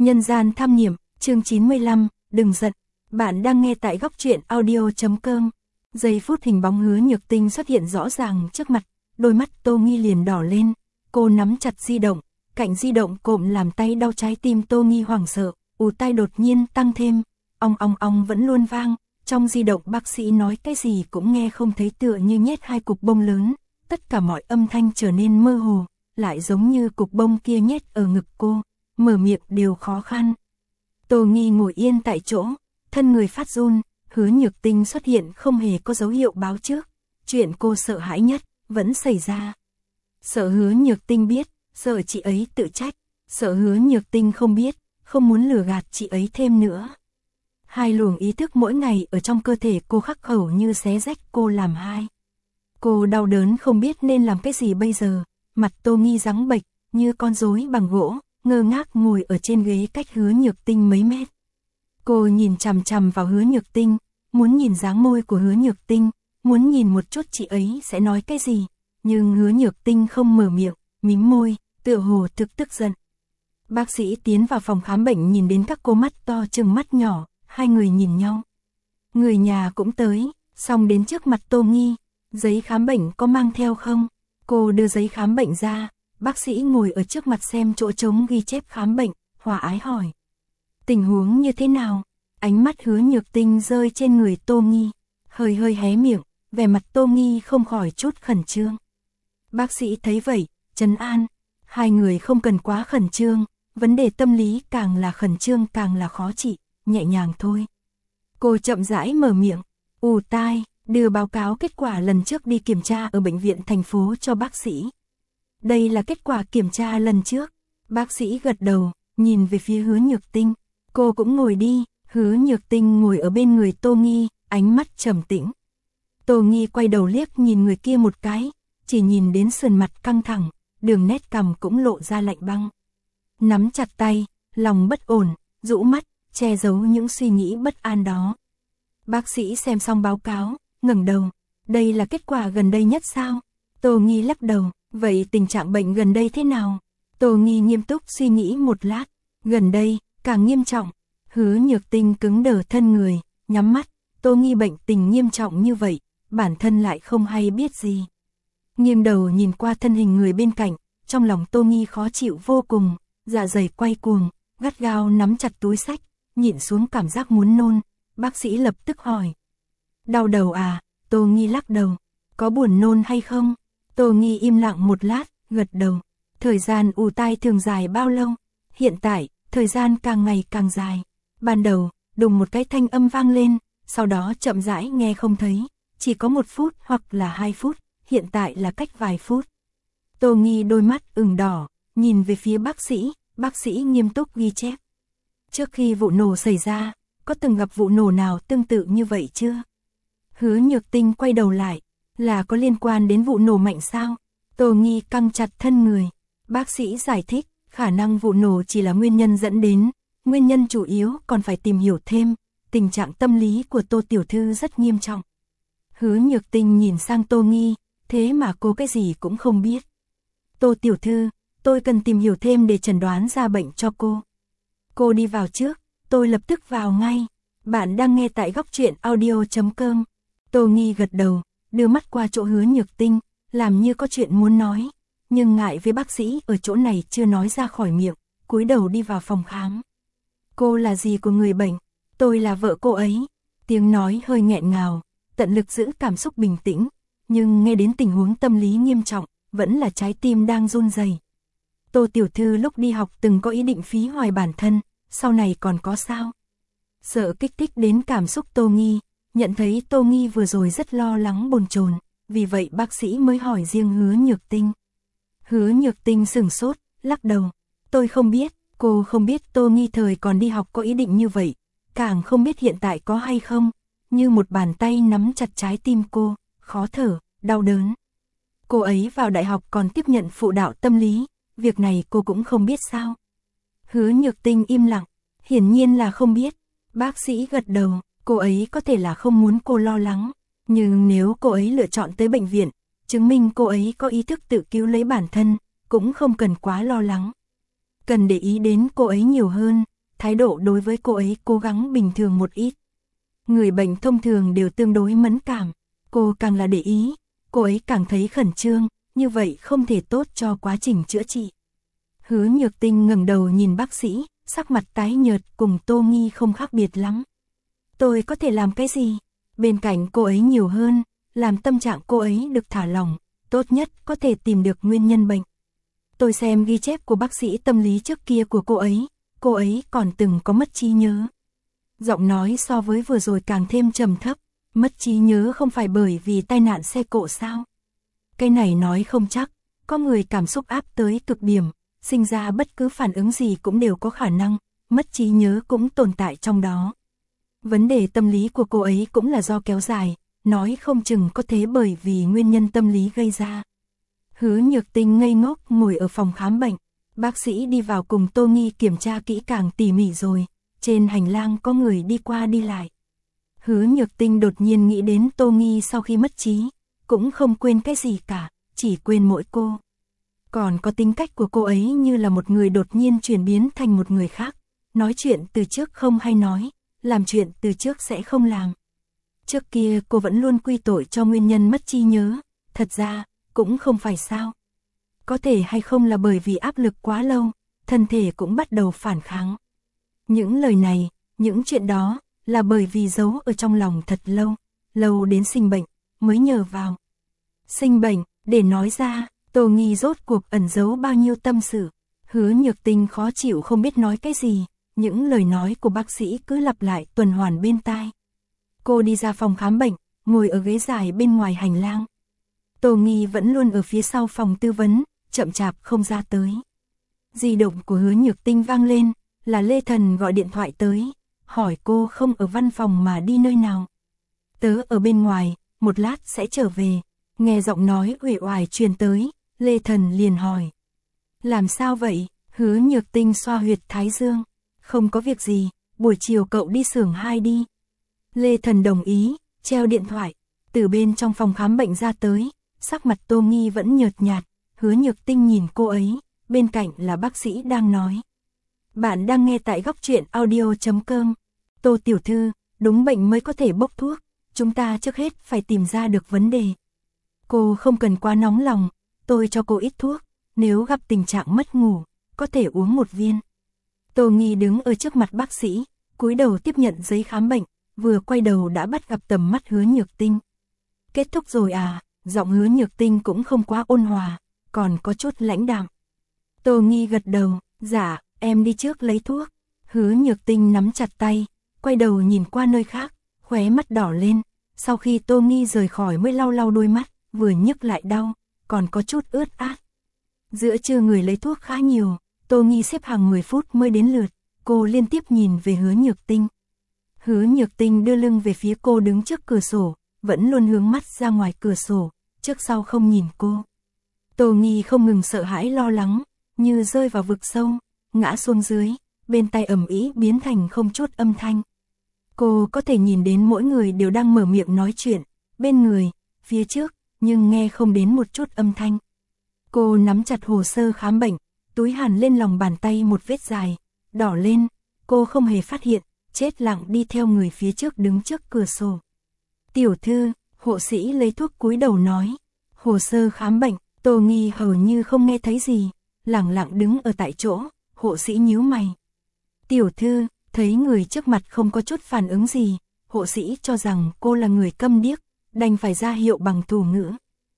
Nhân gian tham nghiệm, chương 95, đừng giận. Bạn đang nghe tại góc truyện audio.com. Giây phút hình bóng Hứa Nhược Tinh xuất hiện rõ ràng trước mặt, đôi mắt Tô Nghi liền đỏ lên, cô nắm chặt di động, cạnh di động cộm làm tay đau, trái tim Tô Nghi hoảng sợ, ù tai đột nhiên tăng thêm, ong vẫn luôn vang, trong di động bác sĩ nói cái gì cũng nghe không thấy, tựa như nhét hai cục bông lớn, tất cả mọi âm thanh trở nên mơ hồ, lại giống như cục bông kia nhét ở ngực cô, mở miệng đều khó khăn. Tô Nghi ngồi yên tại chỗ, thân người phát run, Hứa Nhược Tinh xuất hiện không hề có dấu hiệu báo trước, chuyện cô sợ hãi nhất vẫn xảy ra. Sợ Hứa Nhược Tinh biết, sợ chị ấy tự trách, sợ Hứa Nhược Tinh không biết, không muốn lừa gạt chị ấy thêm nữa. Hai luồng ý thức mỗi ngày ở trong cơ thể cô khắc khẩu như xé rách cô làm hai. Cô đau đớn không biết nên làm cái gì bây giờ, mặt Tô Nghi trắng bệch như con rối bằng gỗ, ngơ ngác ngồi ở trên ghế cách Hứa Nhược Tinh mấy mét. Cô nhìn chằm chằm vào Hứa Nhược Tinh, muốn nhìn dáng môi của Hứa Nhược Tinh, muốn nhìn một chút chị ấy sẽ nói cái gì, nhưng Hứa Nhược Tinh không mở miệng, mím môi, tựa hồ thực tức giận. Bác sĩ tiến vào phòng khám bệnh nhìn đến các cô mắt to trừng mắt nhỏ, hai người nhìn nhau. Người nhà cũng tới, xong đến trước mặt Tô Nghi, giấy khám bệnh có mang theo không? Cô đưa giấy khám bệnh ra, bác sĩ ngồi ở trước mặt xem chỗ trống ghi chép khám bệnh, hòa ái hỏi. Tình huống như thế nào? Ánh mắt Hứa Nhược Tinh rơi trên người Tô Nghi, hơi hé miệng, vẻ mặt Tô Nghi không khỏi chút khẩn trương. Bác sĩ thấy vậy, trấn an, hai người không cần quá khẩn trương, vấn đề tâm lý càng là khẩn trương càng là khó trị, nhẹ nhàng thôi. Cô chậm rãi mở miệng, ù tai, đưa báo cáo kết quả lần trước đi kiểm tra ở bệnh viện thành phố cho bác sĩ. Đây là kết quả kiểm tra lần trước. Bác sĩ gật đầu, nhìn về phía Hứa Nhược Tinh. Cô cũng ngồi đi. Hứa Nhược Tinh ngồi ở bên người Tô Nghi, ánh mắt trầm tĩnh. Tô Nghi quay đầu liếc nhìn người kia một cái, chỉ nhìn đến sườn mặt căng thẳng, đường nét cằm cũng lộ ra lạnh băng. Nắm chặt tay, lòng bất ổn, rũ mắt, che giấu những suy nghĩ bất an đó. Bác sĩ xem xong báo cáo, ngẩng đầu. Đây là kết quả gần đây nhất sao? Tô Nghi lắc đầu. Vậy tình trạng bệnh gần đây thế nào? Tô Nghi nghiêm túc suy nghĩ một lát. Gần đây, càng nghiêm trọng. Hứa Nhược Tinh cứng đờ thân người, nhắm mắt. Tô Nghi bệnh tình nghiêm trọng như vậy, bản thân lại không hay biết gì. Nghiêng đầu nhìn qua thân hình người bên cạnh, trong lòng Tô Nghi khó chịu vô cùng, dạ dày quay cuồng, gắt gao nắm chặt túi xách, nhịn xuống cảm giác muốn nôn. Bác sĩ lập tức hỏi. Đau đầu à? Tô Nghi lắc đầu. Có buồn nôn hay không? Tô Nghi im lặng một lát, gật đầu. Thời gian ù tai thường dài bao lâu? Hiện tại, thời gian càng ngày càng dài. Ban đầu, đùng một cái thanh âm vang lên, sau đó chậm rãi nghe không thấy, chỉ có 1 phút hoặc là 2 phút, hiện tại là cách vài phút. Tô Nghi đôi mắt ửng đỏ, nhìn về phía bác sĩ nghiêm túc ghi chép. Trước khi vụ nổ xảy ra, có từng gặp vụ nổ nào tương tự như vậy chưa? Hứa Nhược Tinh quay đầu lại, là có liên quan đến vụ nổ mạnh sao? Tô Nghi căng chặt thân người. Bác sĩ giải thích, khả năng vụ nổ chỉ là nguyên nhân dẫn đến, nguyên nhân chủ yếu còn phải tìm hiểu thêm, tình trạng tâm lý của Tô tiểu thư rất nghiêm trọng. Hứa Nhược Tinh nhìn sang Tô Nghi, thế mà cô cái gì cũng không biết. Tô tiểu thư, tôi cần tìm hiểu thêm để chẩn đoán ra bệnh cho cô. Cô đi vào trước, tôi lập tức vào ngay. Bạn đang nghe tại góc truyện audio.com. Tô Nghi gật đầu, đưa mắt qua chỗ Hứa Nhược Tinh, làm như có chuyện muốn nói, nhưng ngại với bác sĩ ở chỗ này chưa nói ra khỏi miệng, cúi đầu đi vào phòng khám. Cô là gì của người bệnh? Tôi là vợ cô ấy. Tiếng nói hơi nghẹn ngào, tận lực giữ cảm xúc bình tĩnh, nhưng nghe đến tình huống tâm lý nghiêm trọng, vẫn là trái tim đang run rẩy. Tô tiểu thư lúc đi học từng có ý định phí hoài bản thân, sau này còn có sao? Sợ kích thích đến cảm xúc Tô Nghi, nhận thấy Tô Nghi vừa rồi rất lo lắng bồn chồn, vì vậy bác sĩ mới hỏi riêng Hứa Nhược Tinh. Hứa Nhược Tinh sửng sốt, lắc đầu. Tôi không biết, cô không biết Tô Nghi thời còn đi học có ý định như vậy, càng không biết hiện tại có hay không, như một bàn tay nắm chặt trái tim cô, khó thở, đau đớn. Cô ấy vào đại học còn tiếp nhận phụ đạo tâm lý, việc này cô cũng không biết sao? Hứa Nhược Tinh im lặng, hiển nhiên là không biết. Bác sĩ gật đầu, cô ấy có thể là không muốn cô lo lắng, nhưng nếu cô ấy lựa chọn tới bệnh viện, chứng minh cô ấy có ý thức tự cứu lấy bản thân, cũng không cần quá lo lắng. Cần để ý đến cô ấy nhiều hơn, thái độ đối với cô ấy cố gắng bình thường một ít. Người bệnh thông thường đều tương đối mẫn cảm, cô càng là để ý, cô ấy càng thấy khẩn trương, như vậy không thể tốt cho quá trình chữa trị. Hứa Nhược Tinh ngẩng đầu nhìn bác sĩ, sắc mặt tái nhợt cùng Tô Nghi không khác biệt lắm. Tôi có thể làm cái gì? Bên cạnh cô ấy nhiều hơn, làm tâm trạng cô ấy được thả lỏng, tốt nhất có thể tìm được nguyên nhân bệnh. Tôi xem ghi chép của bác sĩ tâm lý trước kia của cô ấy còn từng có mất trí nhớ. Giọng nói so với vừa rồi càng thêm trầm thấp, mất trí nhớ không phải bởi vì tai nạn xe cộ sao? Cái này nói không chắc, có người cảm xúc áp tới cực điểm, sinh ra bất cứ phản ứng gì cũng đều có khả năng, mất trí nhớ cũng tồn tại trong đó. Vấn đề tâm lý của cô ấy cũng là do kéo dài, nói không chừng có thế bởi vì nguyên nhân tâm lý gây ra. Hứa Nhược Tinh ngây ngốc ngồi ở phòng khám bệnh, bác sĩ đi vào cùng Tô Nghi kiểm tra kỹ càng tỉ mỉ rồi, trên hành lang có người đi qua đi lại. Hứa Nhược Tinh đột nhiên nghĩ đến Tô Nghi sau khi mất trí, cũng không quên cái gì cả, chỉ quên mỗi cô. Còn có tính cách của cô ấy như là một người đột nhiên chuyển biến thành một người khác, nói chuyện từ trước không hay nói, làm chuyện từ trước sẽ không làm. Trước kia cô vẫn luôn quy tội cho nguyên nhân mất trí nhớ, thật ra, cũng không phải sao. Có thể hay không là bởi vì áp lực quá lâu, thân thể cũng bắt đầu phản kháng. Những lời này, những chuyện đó, là bởi vì giấu ở trong lòng thật lâu, lâu đến sinh bệnh, mới nhờ vào. Sinh bệnh, để nói ra, Tô Nghi rốt cuộc ẩn giấu bao nhiêu tâm sự. Hứa Nhược Tinh khó chịu không biết nói cái gì, những lời nói của bác sĩ cứ lặp lại tuần hoàn bên tai. Cô đi ra phòng khám bệnh, ngồi ở ghế dài bên ngoài hành lang. Tô Nghi vẫn luôn ở phía sau phòng tư vấn, chậm chạp không ra tới. Di động của Hứa Nhược Tinh vang lên, là Lê Thần gọi điện thoại tới, hỏi cô không ở văn phòng mà đi nơi nào. Tớ ở bên ngoài, một lát sẽ trở về. Nghe giọng nói uể oải truyền tới, Lê Thần liền hỏi. Làm sao vậy? Hứa Nhược Tinh xoa huyệt thái dương. Không có việc gì, buổi chiều cậu đi xưởng 2 đi. Lê Thần đồng ý, treo điện thoại. Từ bên trong phòng khám bệnh ra tới, sắc mặt Tô Nghi vẫn nhợt nhạt. Hứa Nhược Tinh nhìn cô ấy, bên cạnh là bác sĩ đang nói. Bạn đang nghe tại góc truyện audio.com. Tô tiểu thư, đúng bệnh mới có thể bốc thuốc, chúng ta trước hết phải tìm ra được vấn đề. Cô không cần quá nóng lòng, tôi cho cô ít thuốc, nếu gặp tình trạng mất ngủ, có thể uống một viên. Tô Nghi đứng ở trước mặt bác sĩ, cúi đầu tiếp nhận giấy khám bệnh, vừa quay đầu đã bắt gặp tầm mắt Hứa Nhược Tinh. Kết thúc rồi à? Giọng Hứa Nhược Tinh cũng không quá ôn hòa, còn có chút lãnh đạm. Tô Nghi gật đầu, dạ, em đi trước lấy thuốc. Hứa Nhược Tinh nắm chặt tay, quay đầu nhìn qua nơi khác, khóe mắt đỏ lên. Sau khi Tô Nghi rời khỏi mới lau lau đôi mắt, vừa nhức lại đau, còn có chút ướt át. Giữa trưa người lấy thuốc khá nhiều, Tô Nghi xếp hàng 10 phút mới đến lượt, cô liên tiếp nhìn về Hứa Nhược Tinh. Hứa Nhược Tinh đưa lưng về phía cô đứng trước cửa sổ, vẫn luôn hướng mắt ra ngoài cửa sổ, trước sau không nhìn cô. Tô Nghi không ngừng sợ hãi lo lắng, như rơi vào vực sâu, ngã xuống dưới, bên tai ầm ĩ biến thành không chút âm thanh. Cô có thể nhìn đến mỗi người đều đang mở miệng nói chuyện, bên người, phía trước, nhưng nghe không đến một chút âm thanh. Cô nắm chặt hồ sơ khám bệnh, túi hàn lên lòng bàn tay một vết dài, đỏ lên, cô không hề phát hiện, chết lặng đi theo người phía trước đứng trước cửa sổ. Tiểu thư, hộ sĩ lấy thuốc cúi đầu nói, hồ sơ khám bệnh. Tô Nghi hầu như không nghe thấy gì, lẳng lặng đứng ở tại chỗ, hộ sĩ nhíu mày. Tiểu thư, thấy người trước mặt không có chút phản ứng gì, hộ sĩ cho rằng cô là người câm điếc, đành phải ra hiệu bằng thủ ngữ.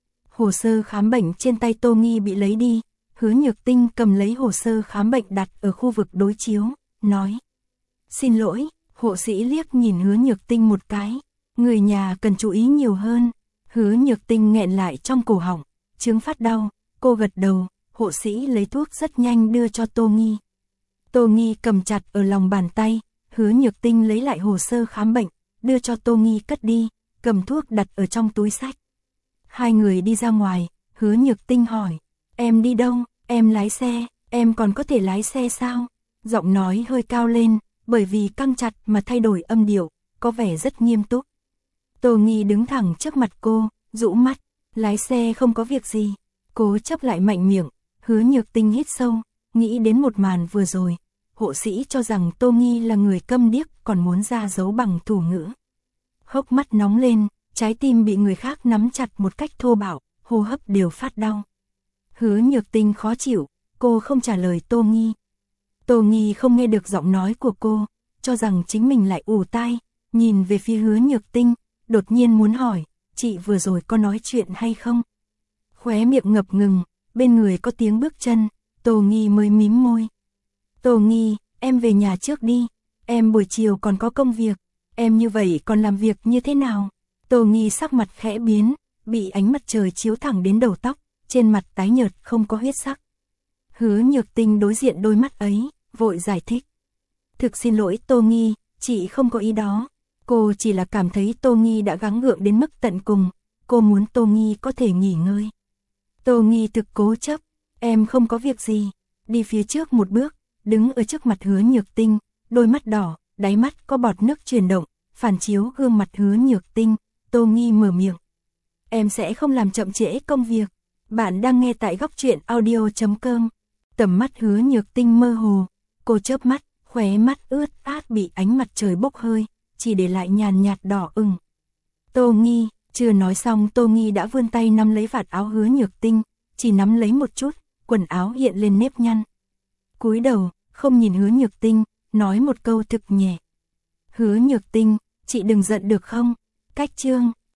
Hồ sơ khám bệnh trên tay Tô Nghi bị lấy đi, Hứa Nhược Tinh cầm lấy hồ sơ khám bệnh đặt ở khu vực đối chiếu, nói. Xin lỗi, hộ sĩ liếc nhìn Hứa Nhược Tinh một cái, người nhà cần chú ý nhiều hơn. Hứa Nhược Tinh nghẹn lại trong cổ họng, chứng phát đau, cô gật đầu, hộ sĩ lấy thuốc rất nhanh đưa cho Tô Nghi. Tô Nghi cầm chặt ở lòng bàn tay, Hứa Nhược Tinh lấy lại hồ sơ khám bệnh, đưa cho Tô Nghi cất đi, cầm thuốc đặt ở trong túi xách. Hai người đi ra ngoài, Hứa Nhược Tinh hỏi, em đi đâu, em lái xe, em còn có thể lái xe sao? Giọng nói hơi cao lên, bởi vì căng chặt mà thay đổi âm điệu, có vẻ rất nghiêm túc. Tô Nghi đứng thẳng trước mặt cô, rũ mắt, lái xe không có việc gì. Cố chấp lại mạnh miệng, Hứa Nhược Tinh hít sâu, nghĩ đến một màn vừa rồi. hộ sĩ cho rằng Tô Nghi là người câm điếc còn muốn ra dấu bằng thủ ngữ. Hốc mắt nóng lên, trái tim bị người khác nắm chặt một cách thô bạo, hô hấp đều phát đau. Hứa Nhược Tinh khó chịu, cô không trả lời Tô Nghi. Tô Nghi không nghe được giọng nói của cô, cho rằng chính mình lại ù tai, nhìn về phía Hứa Nhược Tinh, đột nhiên muốn hỏi, chị vừa rồi có nói chuyện hay không? Khóe miệng ngập ngừng, bên người có tiếng bước chân, Tô Nghi mới mím môi. Tô Nghi, em về nhà trước đi, em buổi chiều còn có công việc, em như vậy còn làm việc như thế nào? Tô Nghi sắc mặt khẽ biến, bị ánh mặt trời chiếu thẳng đến đầu tóc, trên mặt tái nhợt không có huyết sắc. Hứa Nhược Tinh đối diện đôi mắt ấy, vội giải thích. Thực xin lỗi Tô Nghi, chị không có ý đó. Cô chỉ là cảm thấy Tô Nghi đã gắng gượng đến mức tận cùng, cô muốn Tô Nghi có thể nghỉ ngơi. Tô Nghi thực cố chấp, em không có việc gì, đi phía trước một bước, đứng ở trước mặt Hứa Nhược Tinh, đôi mắt đỏ, đáy mắt có bọt nước chuyển động, phản chiếu gương mặt Hứa Nhược Tinh, Tô Nghi mở miệng. Em sẽ không làm chậm trễ công việc. Bạn đang nghe tại góc truyện audio.com. Tầm mắt Hứa Nhược Tinh mơ hồ, cô chớp mắt, khóe mắt ướt át bị ánh mặt trời bốc hơi, chỉ để lại nhàn nhạt đỏ ửng. Tô Nghi, chưa nói xong Tô Nghi đã vươn tay nắm lấy vạt áo Hứa Nhược Tinh, chỉ nắm lấy một chút, quần áo hiện lên nếp nhăn. Cúi đầu, không nhìn Hứa Nhược Tinh, nói một câu thực nhẹ. Hứa Nhược Tinh, chị đừng giận được không? Cách chương